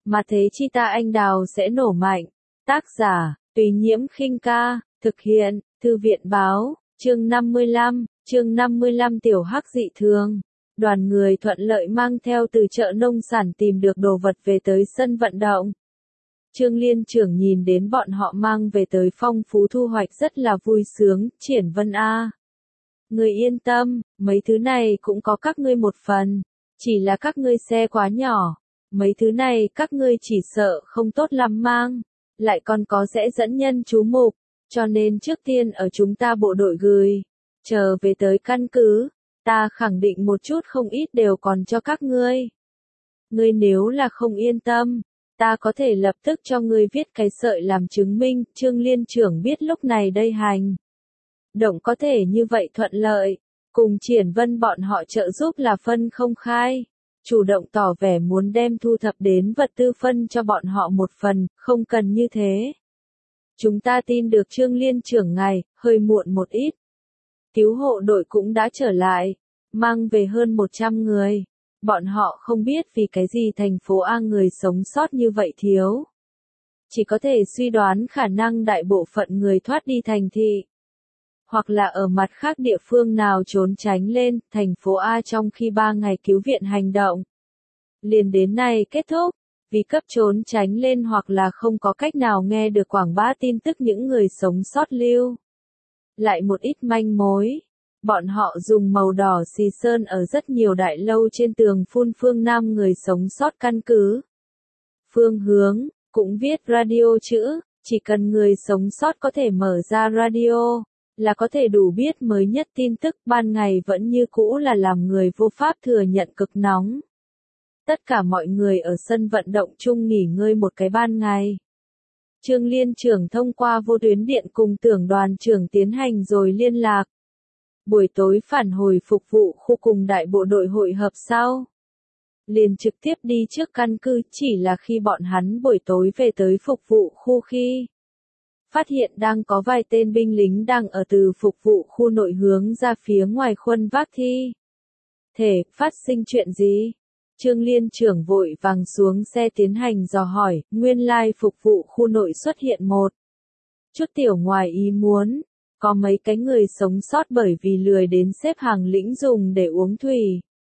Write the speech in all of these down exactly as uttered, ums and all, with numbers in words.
mà thế chi ta anh đào sẽ nổ mạnh. Tác giả, Tùy Nhiễm Khinh Ca, thực hiện, Thư viện Báo, chương năm mươi lăm, chương năm mươi lăm Tiểu Hắc dị thường. Đoàn người thuận lợi mang theo từ chợ nông sản tìm được đồ vật về tới sân vận động. Trương Liên trưởng nhìn đến bọn họ mang về tới phong phú thu hoạch rất là vui sướng, Triển Vân a. Người yên tâm, mấy thứ này cũng có các ngươi một phần, chỉ là các ngươi xe quá nhỏ, mấy thứ này các ngươi chỉ sợ không tốt lắm mang, lại còn có sẽ dẫn nhân chú mục, cho nên trước tiên ở chúng ta bộ đội gửi, chờ về tới căn cứ, ta khẳng định một chút không ít đều còn cho các ngươi. Ngươi nếu là không yên tâm, ta có thể lập tức cho ngươi viết cái sợi làm chứng minh, Trương Liên trưởng biết lúc này đây hành động có thể như vậy thuận lợi, cùng Triển Vân bọn họ trợ giúp là phân không khai, chủ động tỏ vẻ muốn đem thu thập đến vật tư phân cho bọn họ một phần, không cần như thế. Chúng ta tin được Trương Liên trưởng ngài, hơi muộn một ít. Cứu hộ đội cũng đã trở lại, mang về hơn một trăm người. Bọn họ không biết vì cái gì thành phố A người sống sót như vậy thiếu. Chỉ có thể suy đoán khả năng đại bộ phận người thoát đi thành thị. Hoặc là ở mặt khác địa phương nào trốn tránh lên, thành phố A trong khi ba ngày cứu viện hành động. Liền đến nay kết thúc, vì cấp trốn tránh lên hoặc là không có cách nào nghe được quảng bá tin tức những người sống sót lưu. Lại một ít manh mối. Bọn họ dùng màu đỏ xì sơn ở rất nhiều đại lâu trên tường phun phương Nam người sống sót căn cứ. Phương hướng, cũng viết radio chữ, chỉ cần người sống sót có thể mở ra radio, là có thể đủ biết mới nhất tin tức, ban ngày vẫn như cũ là làm người vô pháp thừa nhận cực nóng. Tất cả mọi người ở sân vận động chung nghỉ ngơi một cái ban ngày. Trương Liên trưởng thông qua vô tuyến điện cùng tưởng đoàn trưởng tiến hành rồi liên lạc. Buổi tối phản hồi phục vụ khu cùng đại bộ đội hội hợp sau. Liền trực tiếp đi trước căn cứ, chỉ là khi bọn hắn buổi tối về tới phục vụ khu khi phát hiện đang có vài tên binh lính đang ở từ phục vụ khu nội hướng ra phía ngoài khuân vác thi thể, phát sinh chuyện gì? Trương Liên trưởng vội vàng xuống xe tiến hành dò hỏi, nguyên lai phục vụ khu nội xuất hiện một chút tiểu ngoài ý muốn. Có mấy cái người sống sót bởi vì lười đến xếp hàng lĩnh dùng để uống thủy.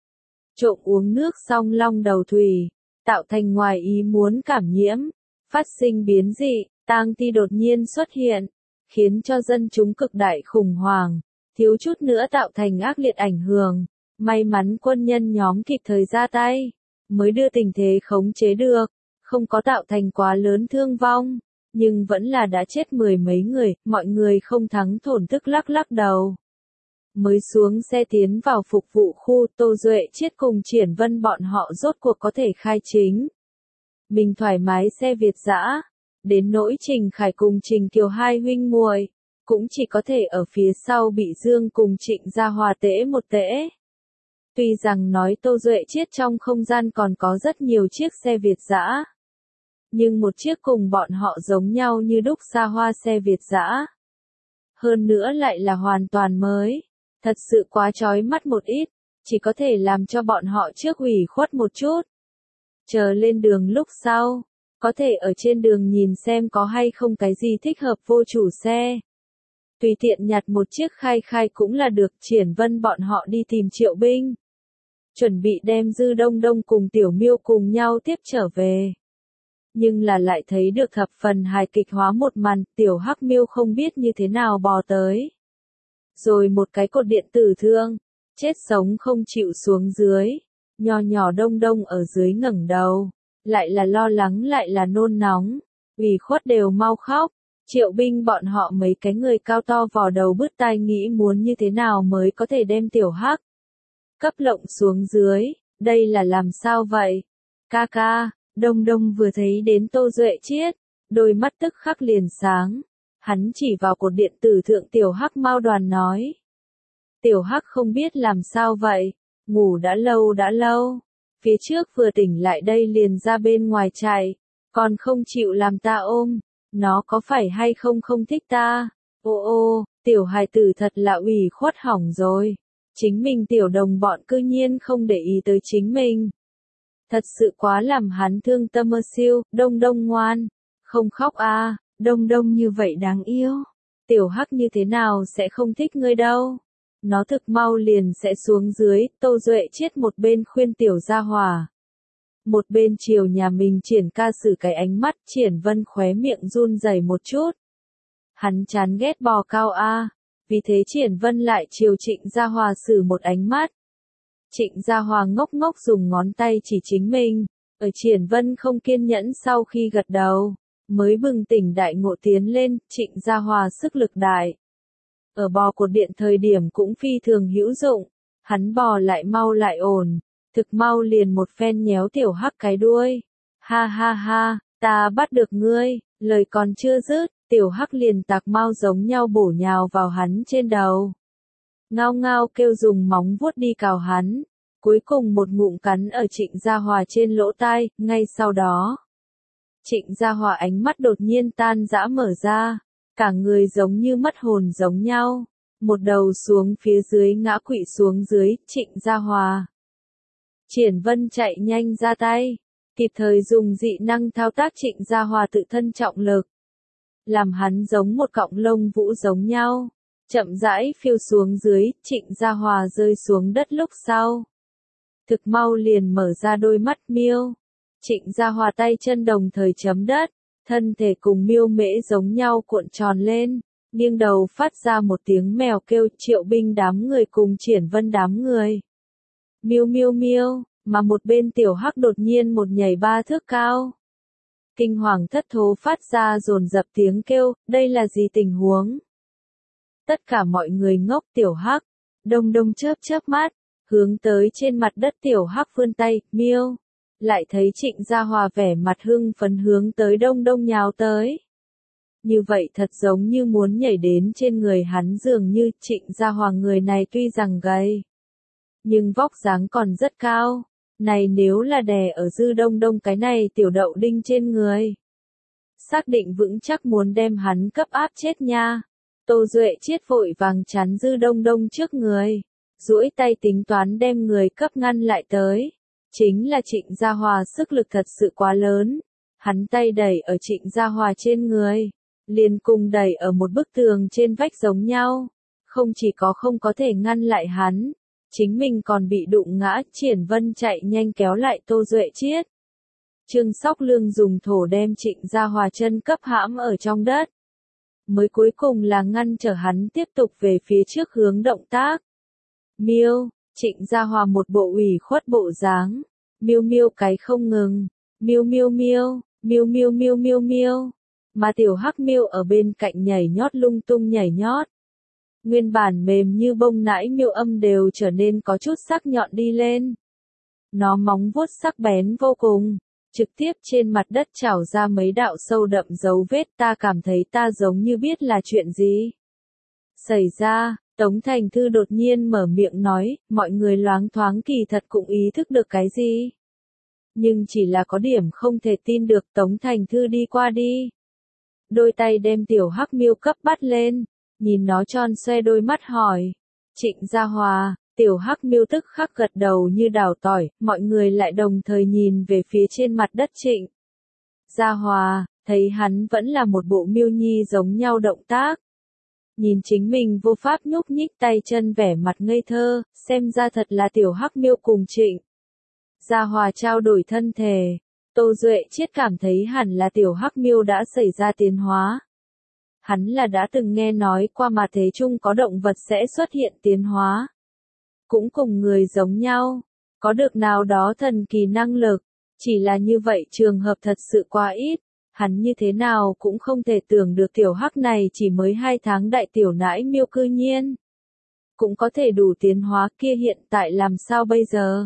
Trộm uống nước xong long đầu thủy, tạo thành ngoài ý muốn cảm nhiễm, phát sinh biến dị, tang thi đột nhiên xuất hiện, khiến cho dân chúng cực đại khủng hoảng, thiếu chút nữa tạo thành ác liệt ảnh hưởng. May mắn quân nhân nhóm kịp thời ra tay, mới đưa tình thế khống chế được, không có tạo thành quá lớn thương vong. Nhưng vẫn là đã chết mười mấy người, mọi người không thắng thổn thức lắc lắc đầu. Mới xuống xe tiến vào phục vụ khu, Tô Duệ Chiết cùng Triển Vân bọn họ rốt cuộc có thể khai chính. Mình thoải mái xe Việt dã, đến nỗi Trình Khải cùng Trình Kiều hai huynh muội, cũng chỉ có thể ở phía sau bị Dương cùng Trịnh Gia Hòa tễ một tễ. Tuy rằng nói Tô Duệ Chiết trong không gian còn có rất nhiều chiếc xe Việt dã. Nhưng một chiếc cùng bọn họ giống nhau như đúc xa hoa xe Việt dã. Hơn nữa lại là hoàn toàn mới. Thật sự quá chói mắt một ít, chỉ có thể làm cho bọn họ trước ủy khuất một chút. Chờ lên đường lúc sau, có thể ở trên đường nhìn xem có hay không cái gì thích hợp vô chủ xe. Tùy tiện nhặt một chiếc khai khai cũng là được. Triển Vân bọn họ đi tìm Triệu binh. Chuẩn bị đem Dư Đông Đông cùng Tiểu Miêu cùng nhau tiếp trở về. Nhưng là lại thấy được thập phần hài kịch hóa một màn, Tiểu Hắc Miêu không biết như thế nào bò tới. Rồi một cái cột điện tử thương, chết sống không chịu xuống dưới, nho nhỏ Đông Đông ở dưới ngẩng đầu, lại là lo lắng lại là nôn nóng, ủy khuất đều mau khóc. Triệu binh bọn họ mấy cái người cao to vò đầu bứt tai nghĩ muốn như thế nào mới có thể đem Tiểu Hắc cấp lộng xuống dưới, đây là làm sao vậy? Ca ca. Đông Đông vừa thấy đến Tô Duệ Chiết, đôi mắt tức khắc liền sáng. Hắn chỉ vào cột điện tử thượng Tiểu Hắc Mao đoàn nói. Tiểu Hắc không biết làm sao vậy, ngủ đã lâu đã lâu. Phía trước vừa tỉnh lại đây liền ra bên ngoài chạy, còn không chịu làm ta ôm. Nó có phải hay không không thích ta? Ô ô, Tiểu hài tử thật là ủy khuất hỏng rồi. Chính mình Tiểu đồng bọn cư nhiên không để ý tới chính mình. Thật sự quá làm hắn thương tâm ơ siêu, Đông Đông ngoan, không khóc a, Đông Đông như vậy đáng yêu. Tiểu Hắc như thế nào sẽ không thích ngươi đâu. Nó thực mau liền sẽ xuống dưới, Tô Duệ Chiết một bên khuyên Tiểu Gia Hòa. Một bên chiều nhà mình Triển ca xử cái ánh mắt, Triển Vân khóe miệng run rẩy một chút. Hắn chán ghét bò cao a, vì thế Triển Vân lại chiều Trịnh Gia Hòa xử một ánh mắt. Trịnh Gia Hòa ngốc ngốc dùng ngón tay chỉ chính mình, ở Triển Vân không kiên nhẫn sau khi gật đầu, mới bừng tỉnh đại ngộ tiến lên, Trịnh Gia Hòa sức lực đại. Ở bò cột điện thời điểm cũng phi thường hữu dụng, hắn bò lại mau lại ổn, thực mau liền một phen nhéo Tiểu Hắc cái đuôi. Ha ha ha, ta bắt được ngươi, lời còn chưa dứt, Tiểu Hắc liền tạc mau giống nhau bổ nhào vào hắn trên đầu. Ngao ngao kêu dùng móng vuốt đi cào hắn, cuối cùng một ngụm cắn ở Trịnh Gia Hòa trên lỗ tai, ngay sau đó. Trịnh Gia Hòa ánh mắt đột nhiên tan rã mở ra, cả người giống như mất hồn giống nhau, một đầu xuống phía dưới ngã quỵ xuống dưới, Trịnh Gia Hòa. Triển Vân chạy nhanh ra tay, kịp thời dùng dị năng thao tác Trịnh Gia Hòa tự thân trọng lực, làm hắn giống một cọng lông vũ giống nhau, chậm rãi phiêu xuống dưới, Trịnh Gia Hòa rơi xuống đất lúc sau. Thực mau liền mở ra đôi mắt miêu, Trịnh Gia Hòa tay chân đồng thời chấm đất, thân thể cùng miêu mễ giống nhau cuộn tròn lên, nghiêng đầu phát ra một tiếng mèo kêu, Triệu Binh đám người cùng Triển Vân đám người. Miêu miêu miêu, mà một bên Tiểu Hắc đột nhiên một nhảy ba thước cao. Kinh hoàng thất thố phát ra dồn dập tiếng kêu, đây là gì tình huống? Tất cả mọi người ngốc. Tiểu Hắc, Đông Đông chớp chớp mắt, hướng tới trên mặt đất Tiểu Hắc vươn tay, miêu. Lại thấy Trịnh Gia Hòa vẻ mặt hưng phấn hướng tới Đông Đông nhào tới. Như vậy thật giống như muốn nhảy đến trên người hắn, dường như Trịnh Gia Hòa người này tuy rằng gầy, nhưng vóc dáng còn rất cao. Này nếu là đè ở Dư Đông Đông cái này tiểu đậu đinh trên người, xác định vững chắc muốn đem hắn cấp áp chết nha. Tô Duệ Chiết vội vàng chắn Dư Đông Đông trước người, duỗi tay tính toán đem người cấp ngăn lại tới. Chính là Trịnh Gia Hòa sức lực thật sự quá lớn, hắn tay đẩy ở Trịnh Gia Hòa trên người, liền cùng đẩy ở một bức tường trên vách giống nhau, không chỉ có không có thể ngăn lại hắn, chính mình còn bị đụng ngã. Triển Vân chạy nhanh kéo lại Tô Duệ Chiết. Trương Sóc Lương dùng thổ đem Trịnh Gia Hòa chân cấp hãm ở trong đất, mới cuối cùng là ngăn trở hắn tiếp tục về phía trước hướng động tác. Miêu, Trịnh Gia Hòa một bộ ủy khuất bộ dáng, miêu miêu cái không ngừng, miêu miêu miêu, miêu miêu miêu miêu miêu, mà Tiểu Hắc miêu ở bên cạnh nhảy nhót lung tung nhảy nhót. Nguyên bản mềm như bông nãi miêu âm đều trở nên có chút sắc nhọn đi lên. Nó móng vuốt sắc bén vô cùng, trực tiếp trên mặt đất trảo ra mấy đạo sâu đậm dấu vết, ta cảm thấy ta giống như biết là chuyện gì xảy ra. Tống Thành Thư đột nhiên mở miệng nói, mọi người loáng thoáng kỳ thật cũng ý thức được cái gì. Nhưng chỉ là có điểm không thể tin được. Tống Thành Thư đi qua đi, đôi tay đem Tiểu Hắc miêu cấp bắt lên, nhìn nó tròn xoe đôi mắt hỏi. Trịnh Gia Hòa, Tiểu Hắc miêu tức khắc gật đầu như đào tỏi, mọi người lại đồng thời nhìn về phía trên mặt đất Trịnh Gia Hòa, thấy hắn vẫn là một bộ miêu nhi giống nhau động tác. Nhìn chính mình vô pháp nhúc nhích tay chân, vẻ mặt ngây thơ, xem ra thật là Tiểu Hắc miêu cùng Trịnh Gia Hòa trao đổi thân thể. Tô Duệ Chiết cảm thấy hẳn là Tiểu Hắc miêu đã xảy ra tiến hóa. Hắn là đã từng nghe nói qua mà thế chung có động vật sẽ xuất hiện tiến hóa, cũng cùng người giống nhau, có được nào đó thần kỳ năng lực, chỉ là như vậy trường hợp thật sự quá ít. Hắn như thế nào cũng không thể tưởng được Tiểu Hắc này chỉ mới hai tháng đại tiểu nãi miêu cư nhiên cũng có thể đủ tiến hóa, kia hiện tại làm sao bây giờ?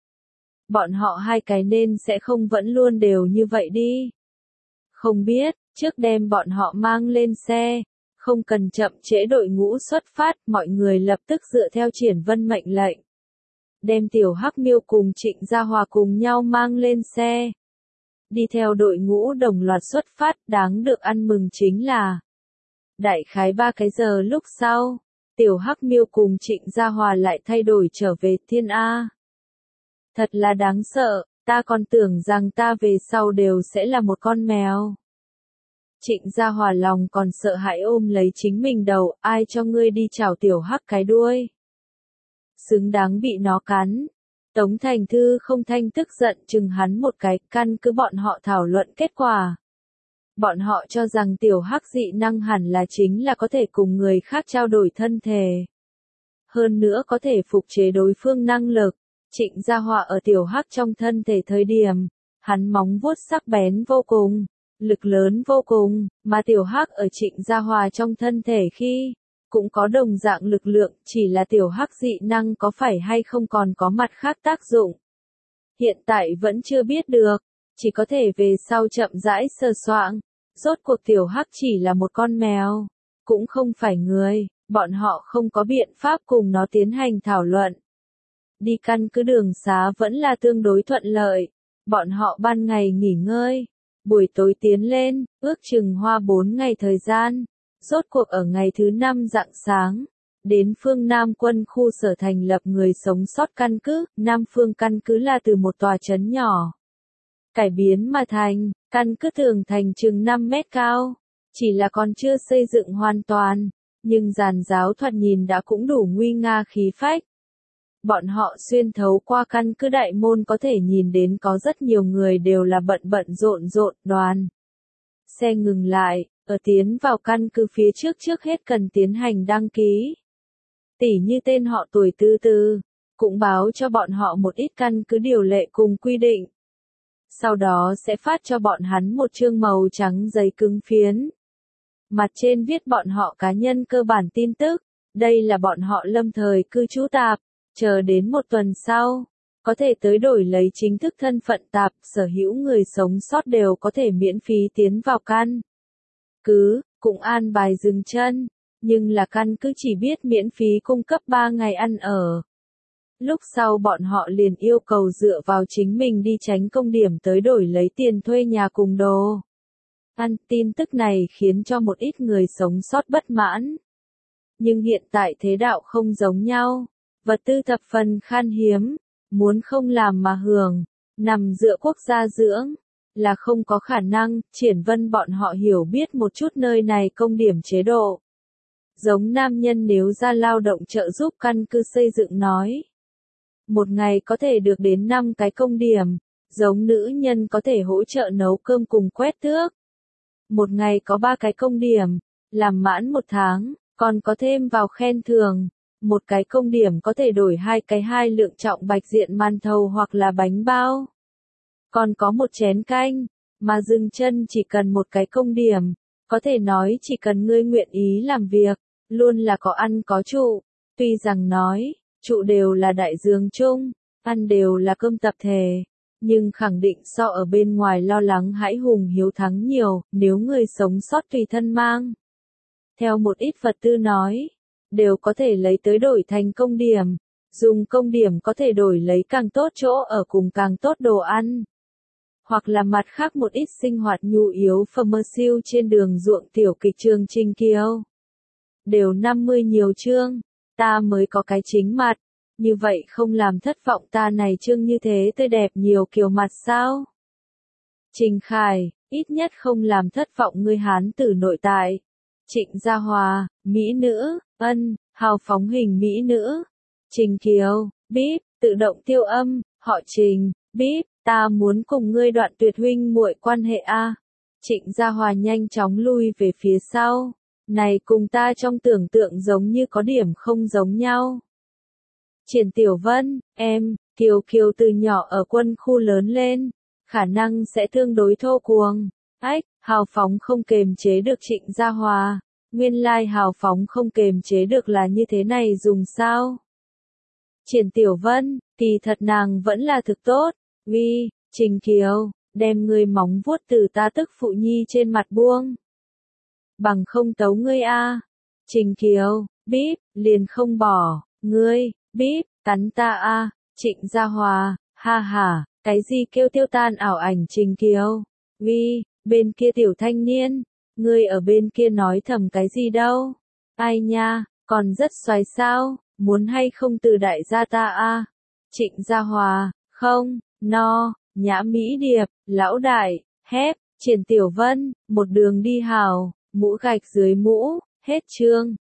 Bọn họ hai cái nên sẽ không vẫn luôn đều như vậy đi. Không biết, trước đem bọn họ mang lên xe, không cần chậm trễ đội ngũ xuất phát, mọi người lập tức dựa theo Triển Vân mệnh lệnh, đem Tiểu Hắc miêu cùng Trịnh Gia Hòa cùng nhau mang lên xe. Đi theo đội ngũ đồng loạt xuất phát. Đáng được ăn mừng chính là, đại khái ba cái giờ lúc sau, Tiểu Hắc miêu cùng Trịnh Gia Hòa lại thay đổi trở về Thiên A. Thật là đáng sợ, Ta còn tưởng rằng ta về sau đều sẽ là một con mèo. Trịnh Gia Hòa lòng còn sợ hãi ôm lấy chính mình đầu, ai cho ngươi đi chảo tiểu hắc cái đuôi. Xứng đáng bị nó cắn. Tống Thành Thư không thanh tức giận chừng hắn một cái, căn cứ bọn họ thảo luận kết quả. Bọn họ cho rằng tiểu hắc dị năng hẳn là chính là có thể cùng người khác trao đổi thân thể. Hơn nữa có thể phục chế đối phương năng lực. Trịnh Gia Hòa ở tiểu hắc trong thân thể thời điểm, hắn móng vuốt sắc bén vô cùng, lực lớn vô cùng, mà tiểu hắc ở Trịnh Gia Hòa trong thân thể khi, cũng có đồng dạng lực lượng, chỉ là tiểu hắc dị năng có phải hay không còn có mặt khác tác dụng. Hiện tại vẫn chưa biết được, chỉ có thể về sau chậm rãi sờ soạng, rốt cuộc tiểu hắc chỉ là một con mèo, cũng không phải người, bọn họ không có biện pháp cùng nó tiến hành thảo luận. Đi căn cứ đường xá vẫn là tương đối thuận lợi, bọn họ ban ngày nghỉ ngơi, buổi tối tiến lên, ước chừng hoa bốn ngày thời gian, rốt cuộc ở ngày thứ năm rạng sáng, đến phương Nam quân khu sở thành lập người sống sót căn cứ, Nam phương căn cứ là từ một tòa trấn nhỏ. Cải biến mà thành, căn cứ tường thành chừng năm mét cao, chỉ là còn chưa xây dựng hoàn toàn, nhưng giàn giáo thoạt nhìn đã cũng đủ nguy nga khí phách. Bọn họ xuyên thấu qua căn cứ đại môn có thể nhìn đến có rất nhiều người đều là bận bận rộn rộn đoàn. Xe ngừng lại, ở tiến vào căn cứ phía trước trước hết cần tiến hành đăng ký. Tỉ như tên họ tuổi tư tư, cũng báo cho bọn họ một ít căn cứ điều lệ cùng quy định. Sau đó sẽ phát cho bọn hắn một chương màu trắng giấy cứng phiến. Mặt trên viết bọn họ cá nhân cơ bản tin tức, đây là bọn họ lâm thời cư trú tạp. Chờ đến một tuần sau, có thể tới đổi lấy chính thức thân phận tạp, sở hữu người sống sót đều có thể miễn phí tiến vào căn cứ, cũng an bài dừng chân, nhưng là căn cứ chỉ biết miễn phí cung cấp ba ngày ăn ở. Lúc sau bọn họ liền yêu cầu dựa vào chính mình đi tránh công điểm tới đổi lấy tiền thuê nhà cùng đồ. Ăn tin tức này khiến cho một ít người sống sót bất mãn. Nhưng hiện tại thế đạo không giống nhau. Vật tư thập phần khan hiếm, muốn không làm mà hưởng, nằm dựa quốc gia dưỡng, là không có khả năng. Triển Vân bọn họ hiểu biết một chút nơi này công điểm chế độ. Giống nam nhân nếu ra lao động trợ giúp căn cứ xây dựng nói. Một ngày có thể được đến năm cái công điểm, giống nữ nhân có thể hỗ trợ nấu cơm cùng quét tước. Một ngày có ba cái công điểm, làm mãn một tháng, còn có thêm vào khen thưởng. Một cái công điểm có thể đổi hai cái hai lượng trọng bạch diện màn thầu hoặc là bánh bao. Còn có một chén canh, mà dừng chân chỉ cần một cái công điểm, có thể nói chỉ cần ngươi nguyện ý làm việc, luôn là có ăn có trụ. Tuy rằng nói, trụ đều là đại dương chung, ăn đều là cơm tập thể, nhưng khẳng định so ở bên ngoài lo lắng hãi hùng hiếu thắng nhiều, nếu người sống sót tùy thân mang. Theo một ít Phật tư nói, đều có thể lấy tới đổi thành công điểm, dùng công điểm có thể đổi lấy càng tốt chỗ ở cùng càng tốt đồ ăn. Hoặc là mặt khác một ít sinh hoạt nhu yếu phẩm mơ siêu trên đường ruộng tiểu kịch trường Trình Kiều. Đều năm mươi nhiều chương, ta mới có cái chính mặt, như vậy không làm thất vọng ta này chương như thế tươi đẹp nhiều kiểu mặt sao? Trình Khải, ít nhất không làm thất vọng ngươi Hán tử nội tại. Trịnh Gia Hòa, mỹ nữ, ân, hào phóng hình mỹ nữ. Trình Kiều, bíp, tự động tiêu âm, họ Trình, bíp, ta muốn cùng ngươi đoạn tuyệt huynh muội quan hệ a. Trịnh Gia Hòa nhanh chóng lui về phía sau. Này cùng ta trong tưởng tượng giống như có điểm không giống nhau. Triển Tiểu Vân, em, Kiều Kiều từ nhỏ ở quân khu lớn lên, khả năng sẽ tương đối thô cuồng. Ách, hào phóng không kềm chế được Trịnh Gia Hòa. Nguyên lai hào phóng không kềm chế được là như thế này dùng sao? Triển Tiểu Vân, kỳ thật nàng vẫn là thực tốt. Uy, Trình Kiều, đem ngươi móng vuốt từ ta tức phụ nhi trên mặt buông. Bằng không tấu ngươi a. Trình Kiều, bíp, liền không bỏ, ngươi, bíp, cắn ta a. Trịnh Gia Hòa, ha ha, cái gì kêu tiêu tan ảo ảnh Trình Kiều? Uy, bên kia tiểu thanh niên, ngươi ở bên kia nói thầm cái gì đâu? Ai nha, còn rất xoái sao, muốn hay không từ đại gia ta a? Trịnh Gia Hòa, không, no, Nhã Mỹ Điệp, Lão Đại, Hép, Triển Tiểu Vân, một đường đi hào, mũ gạch dưới mũ, hết chương.